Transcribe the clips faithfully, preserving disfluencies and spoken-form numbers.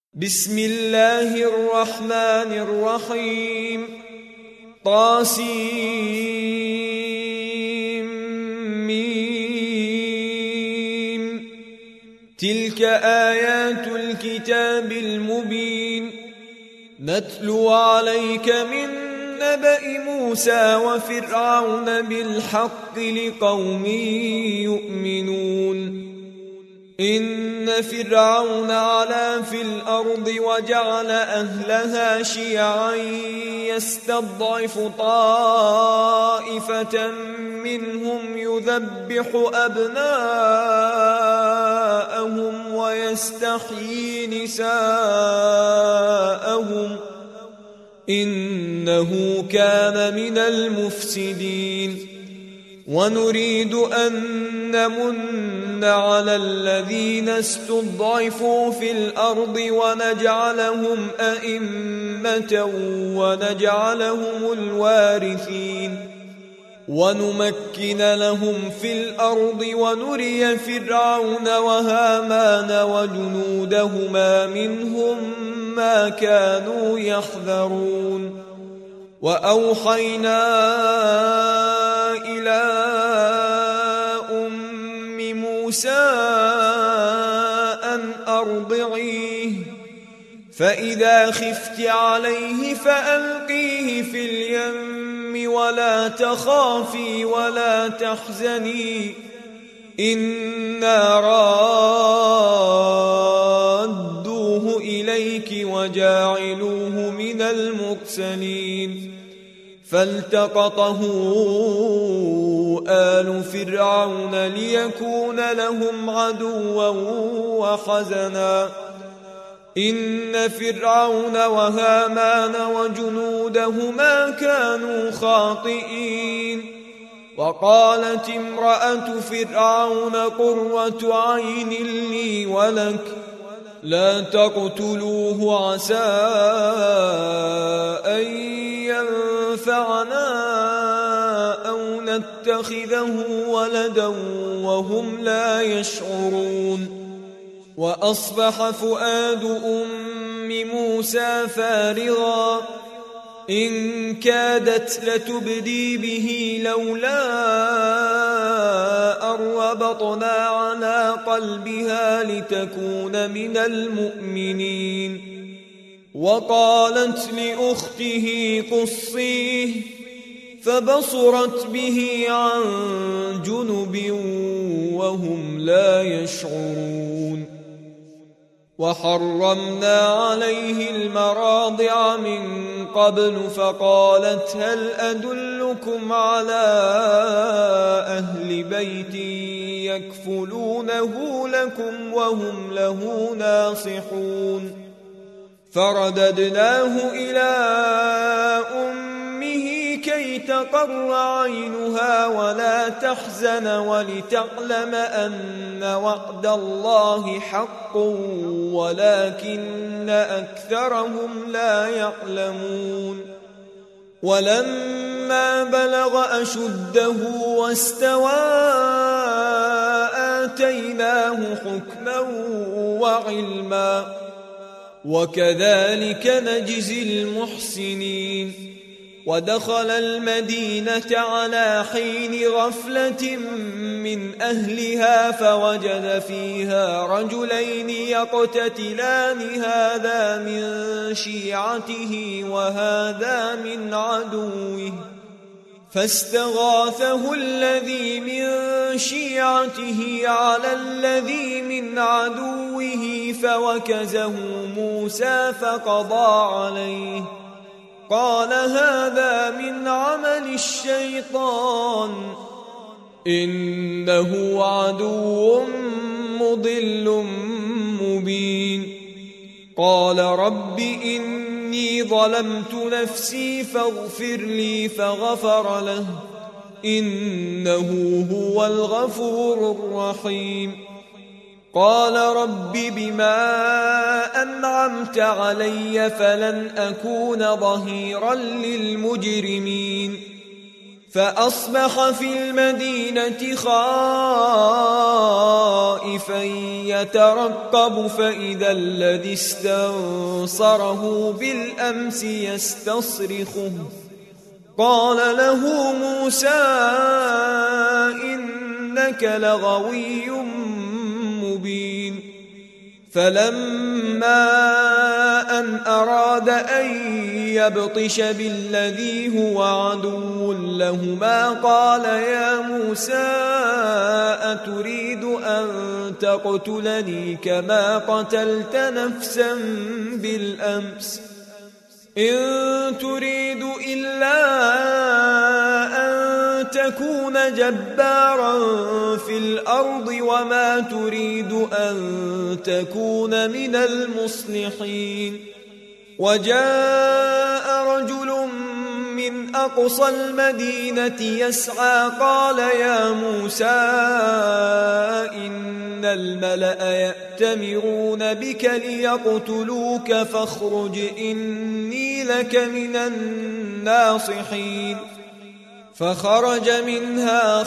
بسم الله الرحمن الرحيم طاسيم تلك آيات الكتاب المبين نتلو عليك من نبأ موسى وفرعون بالحق لقوم يؤمنون إن فرعون علا في الأرض وجعل أهلها شيعا يستضعف طائفة منهم يذبح أبناءهم ويستحيي نساءهم إنه كان من المفسدين ونريد أن نمن على الذين استضعفوا في الأرض ونجعلهم أئمة ونجعلهم الوارثين ونمكن لهم في الأرض ونري فرعون وهامان وجنودهما منهم ما كانوا يحذرون وأوحينا إلى أم موسى أن أرضعيه فإذا خفت عليه فألقيه في اليم ولا تخافي ولا تحزني إنا رادوه إليك وجاعلوه من المرسلين فالتقطه آل فرعون ليكون لهم عدوا وحزنا إن فرعون وهامان وجنودهما كانوا خاطئين وقالت امرأة فرعون قرة عين لي ولك لا تقتلوه عسى أن ينفعنا أو نتخذه ولدا وهم لا يشعرون وأصبح فؤاد أم موسى فارغا إن كادت لتبدي به لولا أن ربطنا على قلبها لتكون من المؤمنين وقالت لأخته قصيه فبصرت به عن جنب وهم لا يشعرون وحرمنا عليه المراضع من قبل فقالت هل أدلكم على أهل بيت يكفلونه لكم وهم له ناصحون فرددناه إلى أمه كي تقر عينها ولا تحزن ولتعلم أن وعد الله حق ولكن أكثرهم لا يعلمون ولما بلغ أشده واستوى آتيناه حكما وعلما وكذلك نجزي المحسنين ودخل المدينة على حين غفلة من أهلها فوجد فيها رجلين يقتتلان هذا من شيعته وهذا من عدوه فاستغاثه الذي من شيعته على الذي من عدوه فوكزه موسى فقضى عليه قال هذا من عمل الشيطان إنه عدو مضل مبين قال رب إني ظلمت نفسي فاغفر لي فغفر له إنه هو الغفور الرحيم قال رب بما أنعمت علي فلن أكون ظهيرا للمجرمين فأصبح في المدينة خائفا يترقب فإذا الذي استنصره بالأمس يستصرخه قال له موسى إنك لغوي مبين فلما أن أراد أن يبطش بالذي هو عدو لهما قال يا موسى أتريد أن تقتلني كما قتلت نفسا بالأمس إن تريد إلا أن تكون جبارا في الأرض وما تريد أن تكون من المصلحين وجاء رجل من أقصى المدينة يسعى قال يا موسى إن الملأ يأتمرون بك ليقتلوك فاخرج إني لك من الناصحين فخرج منها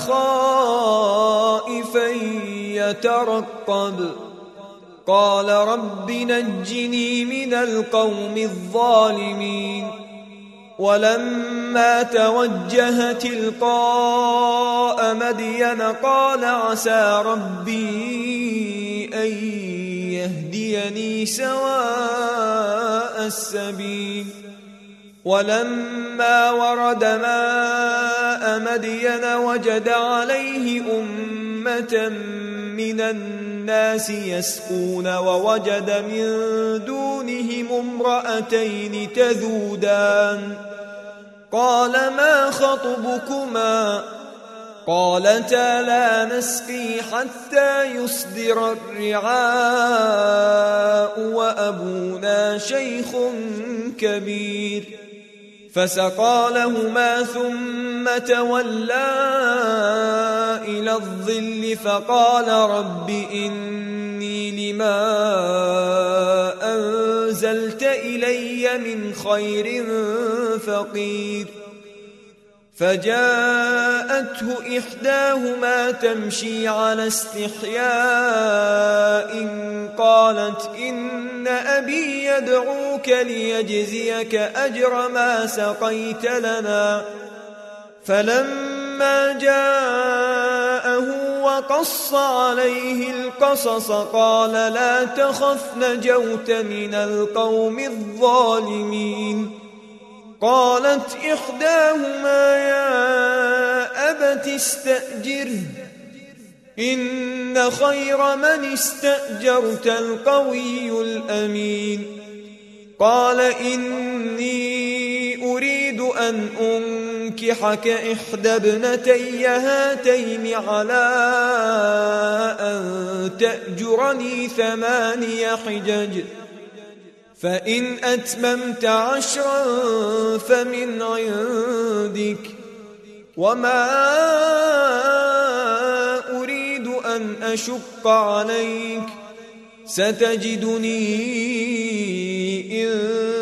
خائفا يترقب قال رب نجني من القوم الظالمين ولما توجه تلقاء مدين قال عسى ربي أن يهديني سواء السبيل ولما ورد ماء مدين وجد عليه أمة من الناس يسقون ووجد من دونهم امرأتين تذودان قال ما خطبكما قالتا لا نسقي حتى يصدر الرعاء وأبونا شيخ كبير فسقى لهما ثم تولى إلى الظل فقال رب إني لما أنزلت إلي من خير فقير فجاءته إحداهما تمشي على استحياء قالت إن أبي يدعوك ليجزيك أجر ما سقيت لنا فلما جاءه وقص عليه القصص قال لا تخف نجوت من القوم الظالمين قالت إحداهما يا أبت استأجره إن خير من استأجرت القوي الأمين قال إني أريد أن أنكحك إحدى ابنتي هاتين على أن تأجرني ثماني حجج فإن أتممت عشرا فمن عندك وما أريد أن أشق عليك ستجدني إن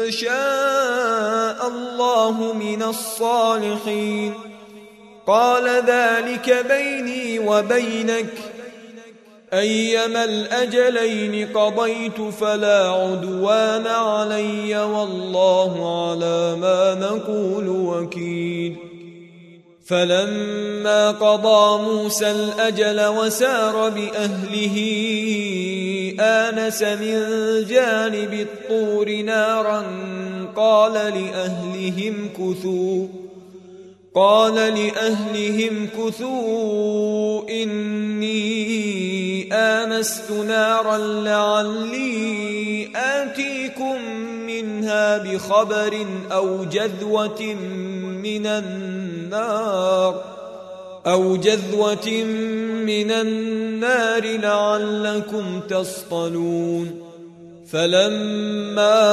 شاء الله من الصالحين قال ذلك بيني وبينك أيما الأجلين قضيت فلا عدوان علي والله على ما نقول وكيل فلما قضى موسى الأجل وسار بأهله آنس من جانب الطور نارا قال لأهلهم كثوا قال لأهلهم كثوا إني آنست نارا لعلي آتيكم منها بخبر أو جذوة من النار أو جذوة من النار لعلكم تصطلون فلما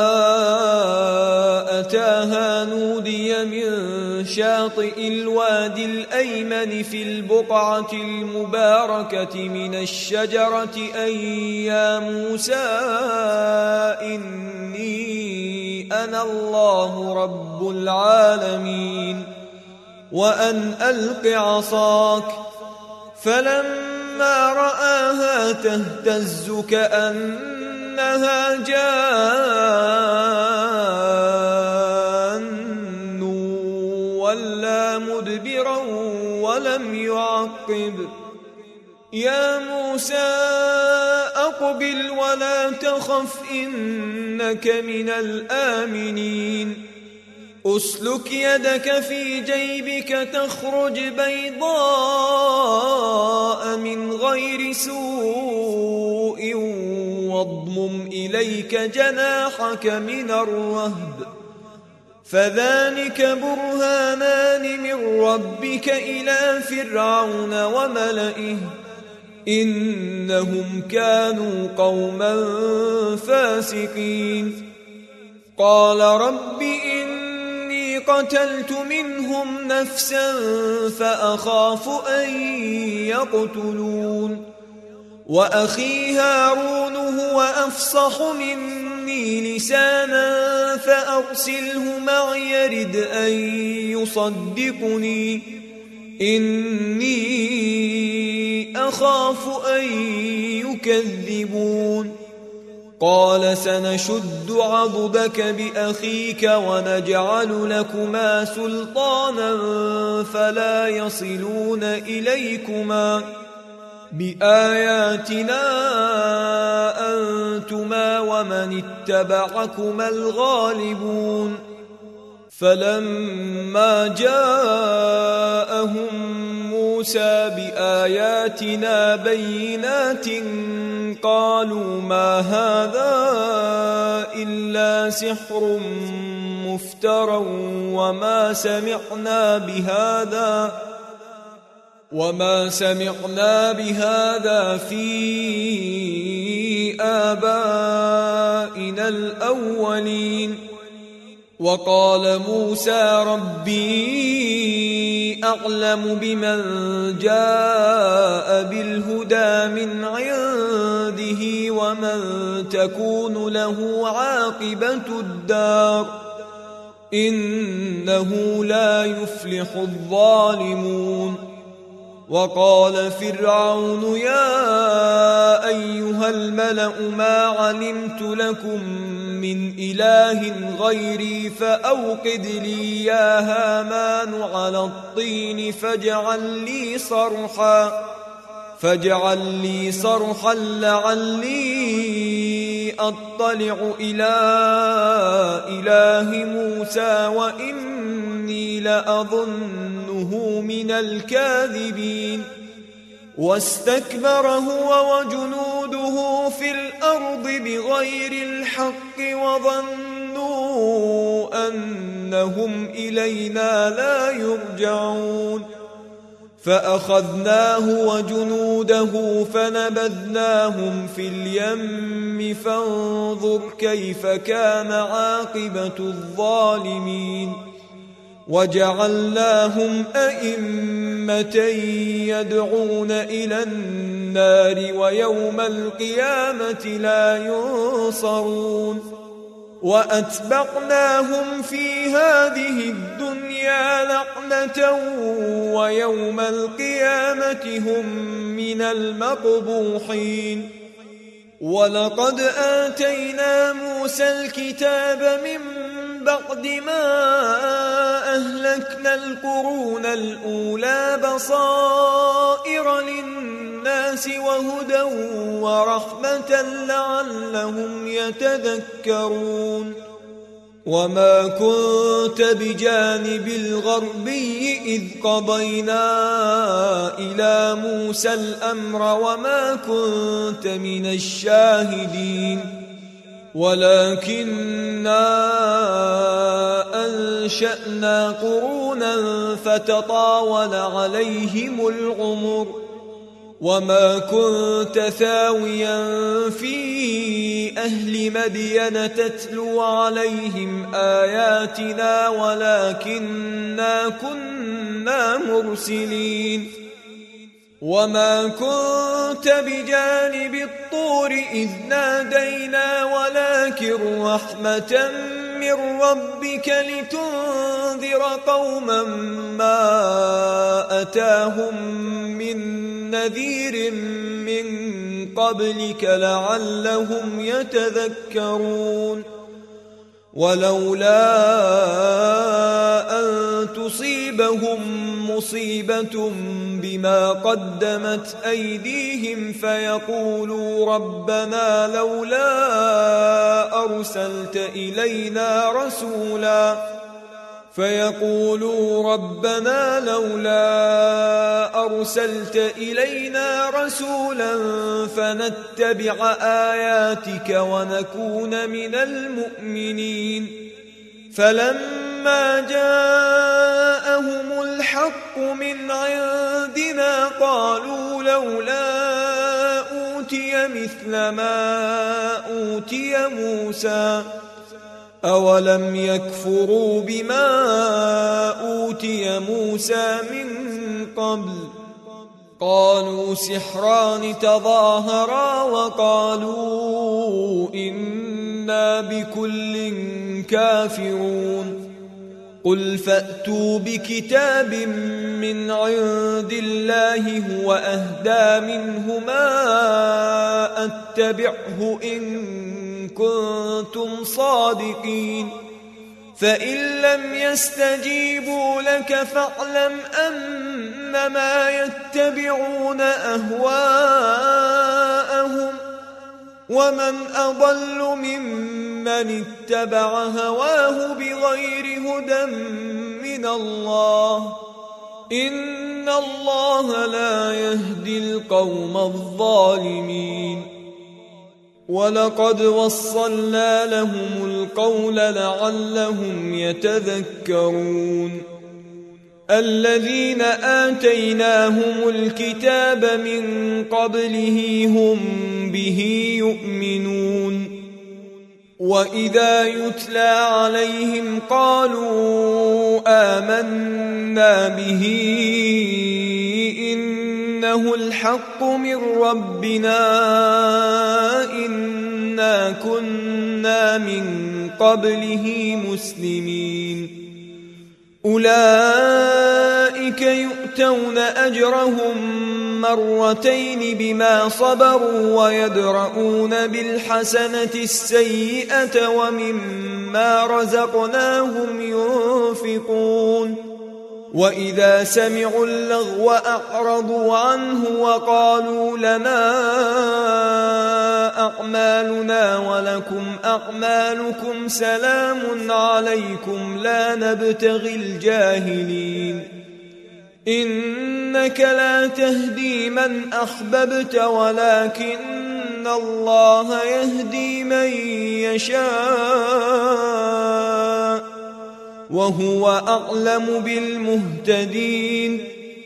أتاها نودي من شاطئ الوادي الأيمن في البقعة المباركة من الشجرة أن يا موسى إني أنا الله رب العالمين وأن ألق عصاك. فلما رآها تهتز كأنها جان ولا مدبرا ولم يعقب. يا موسى أقبل ولا تخف إنك من الآمنين. أسلك يدك في جيبك تخرج بيضاء من غير سوء واضمم إليك جناحك من الرهب فذلك برهانان من ربك إلى فرعون وملئه إنهم كانوا قوما فاسقين. قال رب إني قتلت منهم نفسا فأخاف أن يقتلون وأخي هارون هو أفصح مني لسانا فأرسله معي يرد أن يصدقني إني أخاف أن يكذبون. قال سنشد عضدك بأخيك ونجعل لكما سلطانا فلا يصلون إليكما بآياتنا أنتما ومن اتبعكما الغالبون. فلما جاءهم موسى بآياتنا بينات قالوا ما هذا إلا سحر مفترى وما سمعنا بهذا وما سمعنا بهذا في آبائنا الأولين. وقال موسى ربي أعلم بمن جاء بالهدى من عنده ومن تكون له عاقبة الدار إنه لا يفلح الظالمون. وقال فرعون يا أيها الملأ ما علمت لكم من إله غيري فأوقد لي يا هامان على الطين فاجعل لي صرحا فاجعل لي صرحا لعلي أطلع إلى إله موسى وإني لأظنه من الكاذبين. واستكبر هو وجنوده في الأرض بغير الحق وظنوا أنهم إلينا لا يرجعون. فأخذناه وجنوده فنبذناهم في اليم فانظر كيف كان عاقبة الظالمين. وجعلناهم أئمة يدعون إلى النار ويوم القيامة لا ينصرون. وأتبعناهم في هذه الدنيا لعنة ويوم القيامة هم من المقبوحين. ولقد آتينا موسى الكتاب من بعد ما أهلكنا القرون الأولى بصائر للناس وهدى ورحمة لعلهم يتذكرون. وما كنت بجانب الغربي إذ قضينا إلى موسى الأمر وما كنت من الشاهدين ولكننا أنشأنا قرونا فتطاول عليهم العمر وما كنت ثاويا في أهل مدين تتلو عليهم آياتنا ولكننا كنا مرسلين. وما كنت بجانب الطور إذ نادينا ولكن رحمة من ربك لتنذر قوما ما أتاهم من نذير من قبلك لعلهم يتذكرون ولولا أن تصيبهم مصيبة بما قدمت أيديهم فيقولوا ربنا لولا أرسلت إلينا رسولا فيقولوا ربنا لولا أرسلت إلينا رسولا فنتبع آياتك ونكون من المؤمنين فلما جاءهم الحق من عندنا قالوا لولا أوتي مثل ما أوتي موسى أولم يكفروا بما أوتي موسى من قبل قالوا سحران تظاهرا وقالوا إنا بكل كافرون قل فأتوا بكتاب من عند الله هو أهدى منهما أتبعه إن كنتم صادقين فإن لم يستجيبوا لك فاعلم أنما يتبعون أهواءهم ومن أضل ممن اتبع هواه بغير هدى من الله إن الله لا يهدي القوم الظالمين ولقد وصلنا لهم القول لعلهم يتذكرون الذين آتيناهم الكتاب من قبله هم به يؤمنون وإذا يتلى عليهم قالوا آمنا به إنه الحق من ربنا إنا كنا من قبله مسلمين أولئك يؤتون أجرهم مرتين بما صبروا ويدرؤون بالحسنة السيئة ومما رزقناهم ينفقون وإذا سمعوا اللغو أعرضوا عنه وقالوا لنا أعمالنا ولكم أعمالكم سلام عليكم لا نبتغي الجاهلين إنك لا تهدي من أحببت ولكن الله يهدي من يشاء وهو أعلم بالمهتدين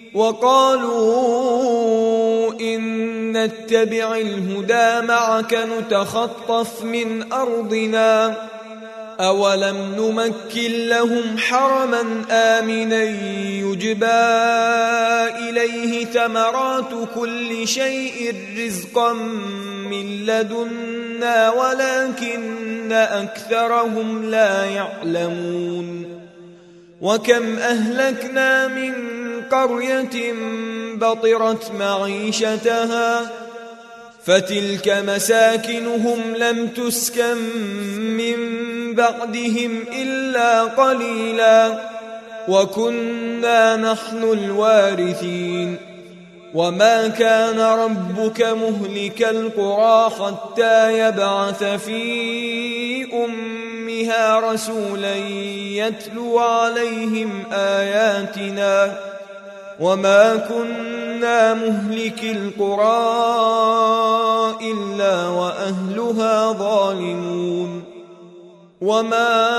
وقالوا إن نتبع الهدى معك نتخطف من أرضنا أولم نمكن لهم حرما آمنا يجبى إليه ثمرات كل شيء رزقا من لدنا ولكن أكثرهم لا يعلمون وكم أهلكنا من قرية بطرت معيشتها فتلك مساكنهم لم تسكن من بعدهم إلا قليلا وكنا نحن الوارثين وما كان ربك مهلك القرى حتى يبعث في أمها رسولا يتلو عليهم آياتنا وما كنا مهلك القرى إلا وأهلها ظالمون وما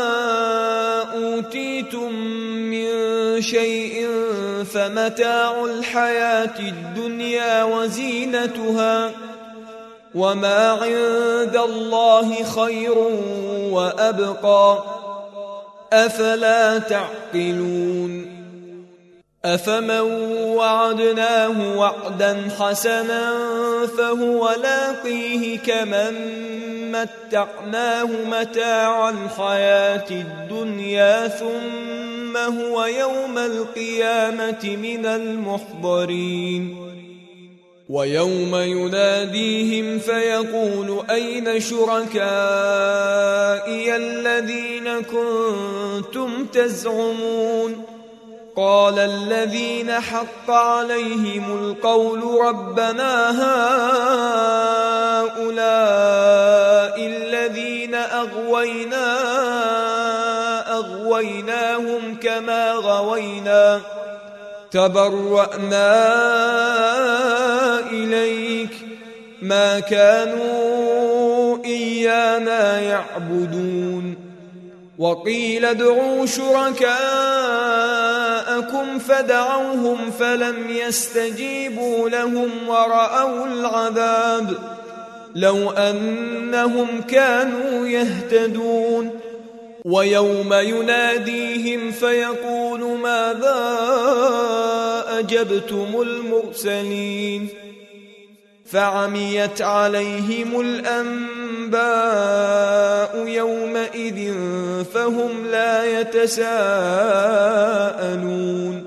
أوتيتم من شيء فمتاع الحياة الدنيا وزينتها وما عند الله خير وأبقى أفلا تعقلون أفمن وعدناه وعدا حسنا فهو لاقيه كمن متعناه متاع الحياة الدنيا ثم هو يوم القيامة من المحضرين ويوم يناديهم فيقول أين شركائي الذين كنتم تزعمون قال الذين حق عليهم القول ربنا هؤلاء الذين أغوينا أغويناهم كما غوينا تبرأنا إليك ما كانوا إيانا يعبدون وقيل ادعوا شركاءكم فدعوهم فلم يستجيبوا لهم ورأوا العذاب لو أنهم كانوا يهتدون ويوم يناديهم فيقول ماذا أجبتم المرسلين فعميت عليهم الأنباء يومئذ فهم لا يتساءلون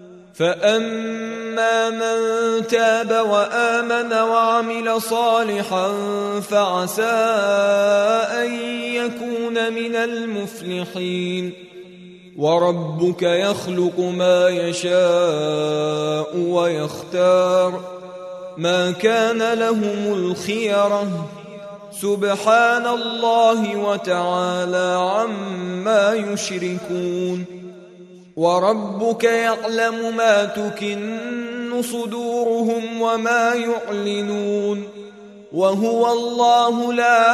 فأما من تاب وآمن وعمل صالحا فعسى أن يكون من المفلحين وربك يخلق ما يشاء ويختار ما كان لهم الخيرة سبحان الله وتعالى عما يشركون وربك يعلم ما تكن صدورهم وما يعلنون وهو الله لا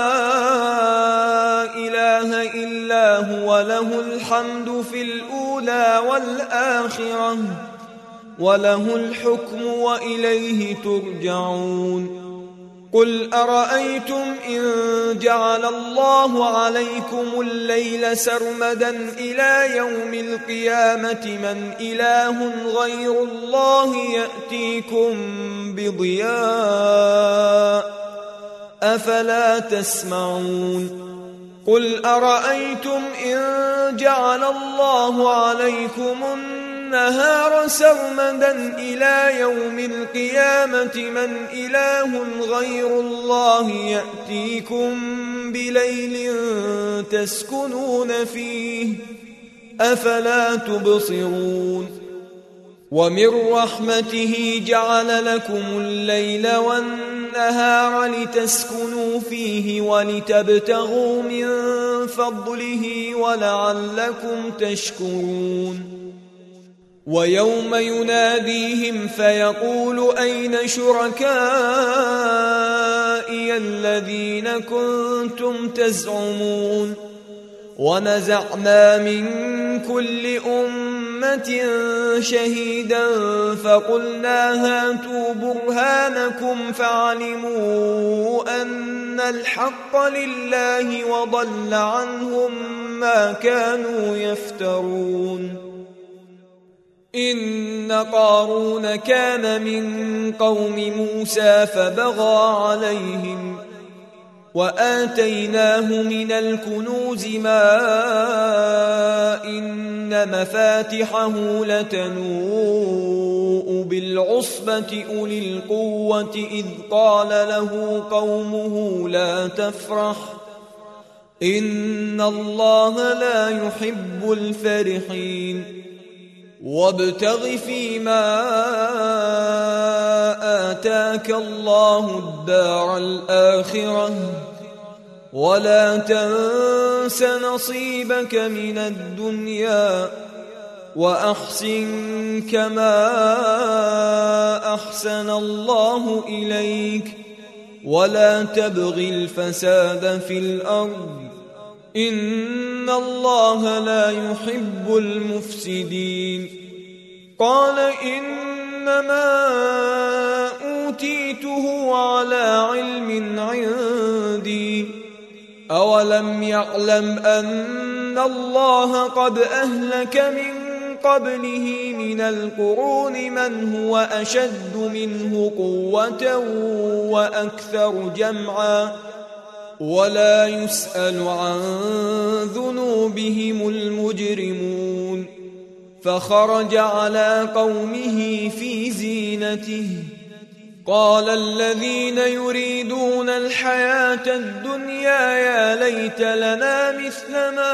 إله إلا هو له الحمد في الأولى والآخرة وله الحكم وإليه ترجعون قل أرأيتم إن جعل الله عليكم الليل سرمدا إلى يوم القيامة من إله غير الله يأتيكم بضياء أفلا تسمعون قل أرأيتم إن جعل الله عليكم النهار سرمدا إلى يوم القيامة من إله غير الله يأتيكم بليل تسكنون فيه أفلا تبصرون ومن رحمته جعل لكم الليل والنهار لتسكنوا فيه ولتبتغوا من فضله ولعلكم تشكرون ويوم يناديهم فيقول أين شركائي الذين كنتم تزعمون ونزعنا من كل أمة شهيدا فقلنا هاتوا برهانكم فعلموا أن الحق لله وضل عنهم ما كانوا يفترون إن قارون كان من قوم موسى فبغى عليهم وآتيناه من الكنوز ما إن مفاتحه لتنوء بالعصبة أولي القوة إذ قال له قومه لا تفرح إن الله لا يحب الفرحين وابتغ فيما آتاك الله الدار الآخرة ولا تنس نصيبك من الدنيا وأحسن كما أحسن الله إليك ولا تبغ الفساد في الأرض إن الله لا يحب المفسدين قال إنما أوتيته على علم عندي أولم يعلم أن الله قد أهلك من قبله من القرون من هو أشد منه قوة وأكثر جمعا ولا يسأل عن ذنوبهم المجرمون فخرج على قومه في زينته قال الذين يريدون الحياة الدنيا يا ليت لنا مثل ما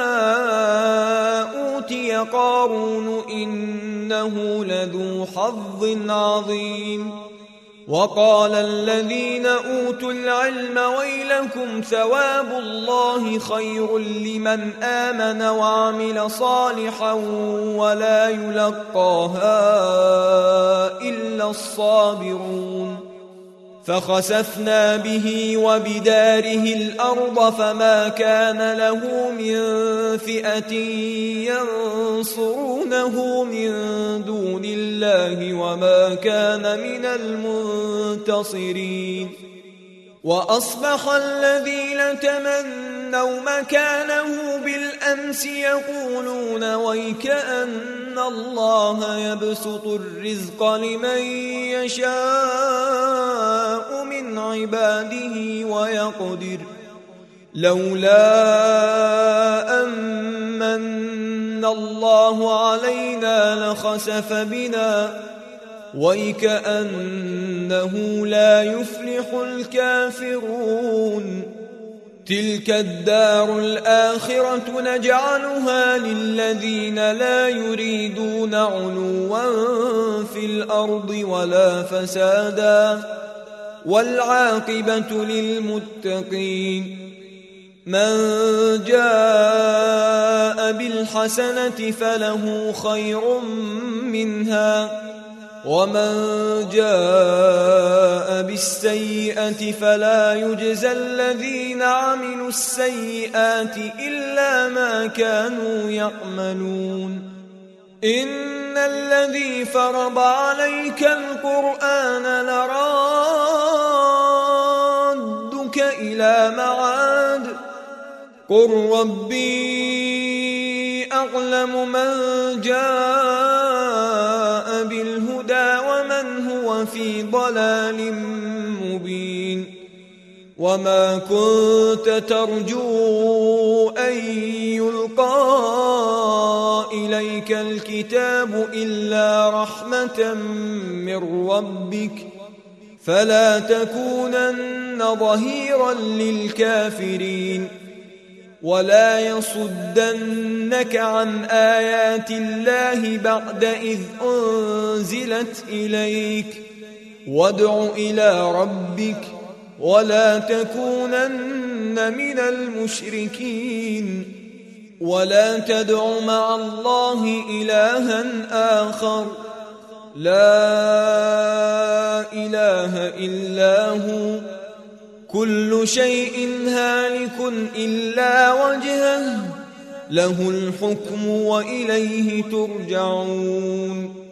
أوتي قارون إنه لذو حظ عظيم وقال الذين أوتوا العلم ويلكم ثواب الله خير لمن آمن وعمل صالحا ولا يلقاها إلا الصابرون فخسفنا به وبداره الأرض فما كان له من فئة ينصرونه من دون الله وما كان من المنتصرين وأصبح الذين تمنوا مكانه بالأمس يقولون ويكأن الله يبسط الرزق لمن يشاء من عباده ويقدر لولا أمن الله علينا لخسف بنا ويكأنه لا يفلح الكافرون تلك الدار الآخرة نجعلها للذين لا يريدون علوا في الأرض ولا فسادا والعاقبة للمتقين من جاء بالحسنة فله خير منها ومن جاء بالسيئة فلا يجزى الذين عملوا السيئات إلا ما كانوا يعملون إن الذي فرض عليك القرآن لرادك إلى معاد قل ربي أعلم من جاء بالهدى ومن هو في ضلال مبين وما كنت ترجو أن يلقى إليك الكتاب إلا رحمة من ربك فلا تكونن ظهيرا للكافرين ولا يصدنك عن آيات الله بعد إذ أنزلت إليك وادع إلى ربك ولا تكونن من المشركين ولا تدع مع الله إلها آخر لا إله إلا هو كل شيء هالك إلا وجهه له الحكم وإليه ترجعون